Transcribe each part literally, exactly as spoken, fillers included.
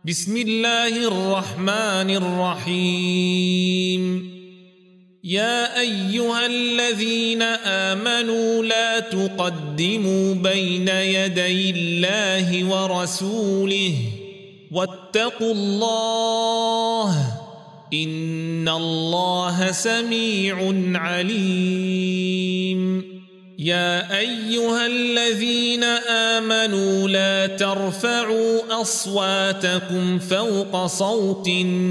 بسم الله الرحمن الرحيم. يا أيها الذين آمنوا لا تقدموا بين يدي الله ورسوله واتقوا الله إن الله سميع عليم. يا أيها الذين آمنوا لا ترفعوا أصواتكم فوق صوت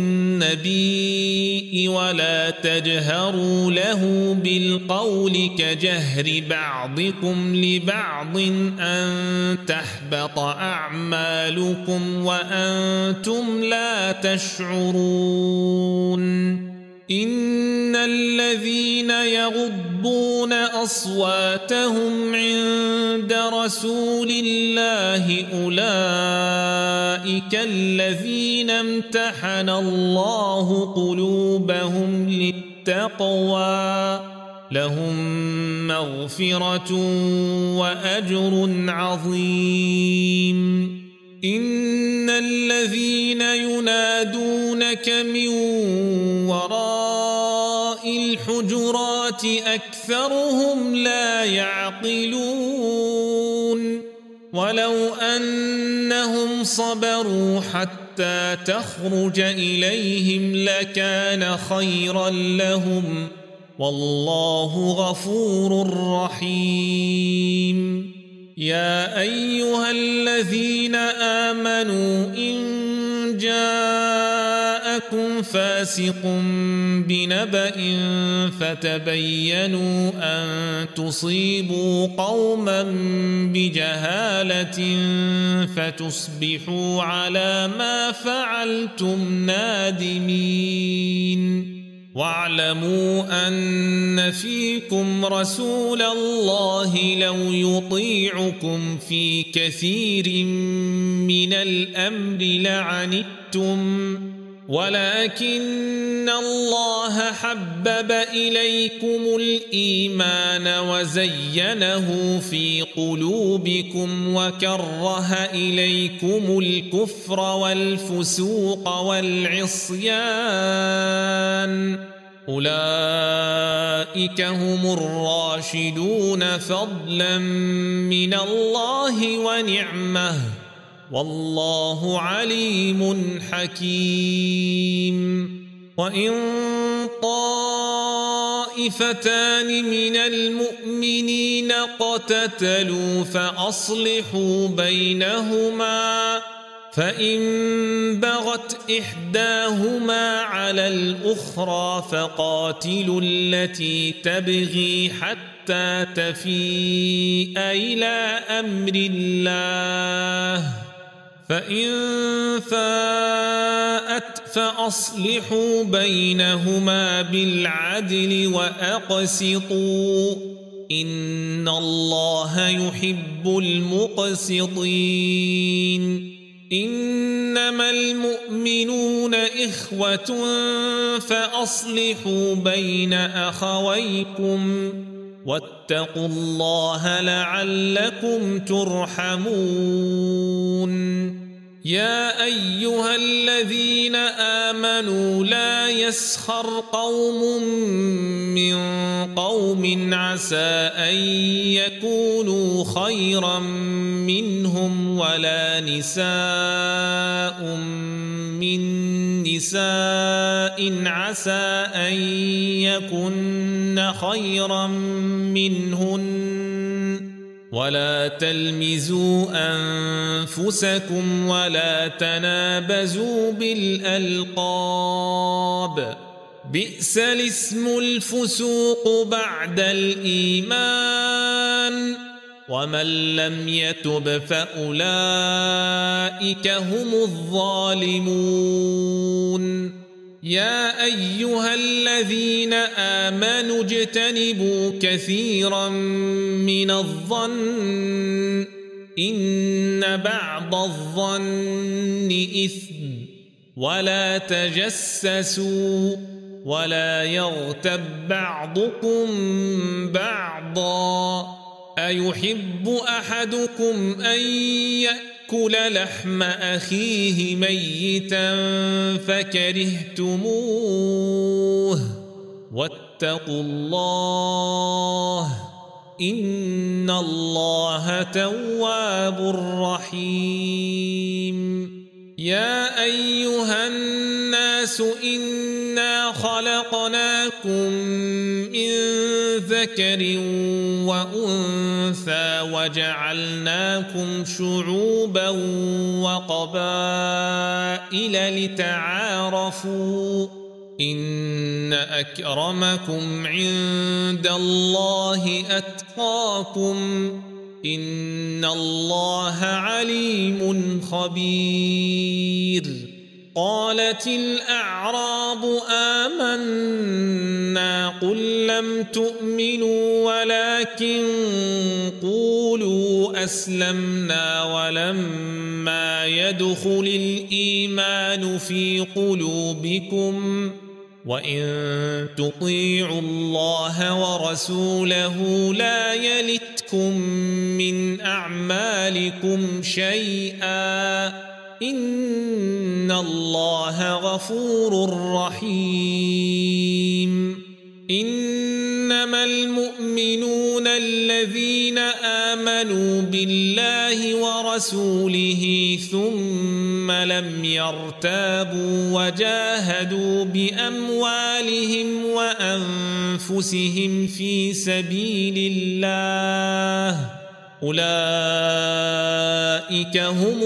النبي ولا تجهروا له بالقول كجهر بعضكم لبعض أن تحبط أعمالكم وأنتم لا تشعرون. إن الذين يغضون أصواتهم عند رسول الله أولئك الذين امتحن الله قلوبهم للتقوى لهم مغفرة وأجر عظيم. إن الذين ينادونك من وراء الحجرات أكثرهم لا يعقلون. ولو أنهم صبروا حتى تخرج إليهم لكان خيرا لهم والله غفور رحيم. يا أيها الذين آمنوا إن جاءكم فاسق بنبأ فتبينوا أن تصيبوا قوما بجهالة فتصبحوا على ما فعلتم نادمين. واعلموا أن فيكم رسول الله لو يطيعكم في كثير من الأمر لعنتم ولكن الله حبب إليكم الإيمان وزينه في قلوبكم وكره إليكم الكفر والفسوق والعصيان أولئك هم الراشدون فضلا من الله ونعمه والله عليم حكيم. وإن طائفتان من المؤمنين اقتتلوا فأصلحوا بينهما فإن بغت إحداهما على الأخرى فقاتلوا التي تبغي حتى تفيء إلى أمر الله فإن فاءت فأصلحوا بينهما بالعدل وأقسطوا إن الله يحب المقسطين. إنما المؤمنون إخوة فأصلحوا بين أخويكم واتقوا الله لعلكم ترحمون. يا أيها الذين آمنوا لا يسخر قوم من قوم عسى أن يكونوا خيرا منهم ولا نساء من نساء عسى أن يكن خيرا منهن ولا تلمزوا أنفسكم ولا تنابزوا بالألقاب بئس الاسم الفسوق بعد الإيمان ومن لم يتب فأولئك هم الظالمون. يا أيها الذين آمنوا اجتنبوا كثيرا من الظن إن بعض الظن إثم ولا تجسسوا ولا يغتب بعضكم بعضا أيحب أحدكم أن يأتي يأكل لحم أخيه ميتا فكرهتموه واتقوا الله إن الله تواب رحيم يا أيها الناس إنا خلقناكم من ذكر وأنثى وجعلناكم شعوبا وقبائل لتعارفوا إن أكرمكم عند الله أتقاكم إن الله عليم خبير قالت الأعراب آمنا قل لم تؤمنوا ولكن قولوا أسلمنا ولما يدخل الإيمان في قلوبكم وإن تطيعوا الله ورسوله لا يلتكم من أعمالكم شيئا إن الله غفور رحيم إنما المؤمنون الذين آمنوا بالله ورسوله ثم لم يرتابوا وجاهدوا بأموالهم وأنفسهم في سبيل الله أولئك هم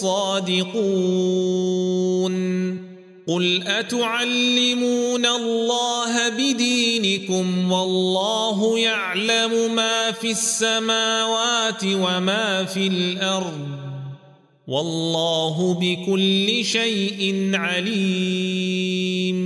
الصادقون قل أتعلمون الله بدينكم والله يعلم ما في السماوات وما في الأرض والله بكل شيء عليم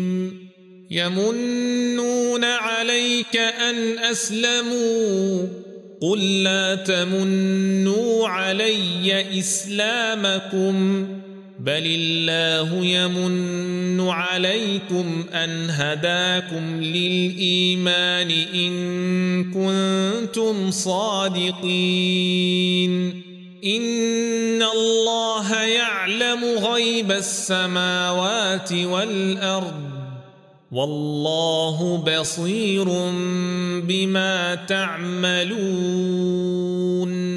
يمنون عليك أن أسلموا قل لا تمنوا علي إسلامكم بل الله يمن عليكم أن هداكم للإيمان إن كنتم صادقين إن الله يعلم غيب السماوات والأرض والله بصير بما تعملون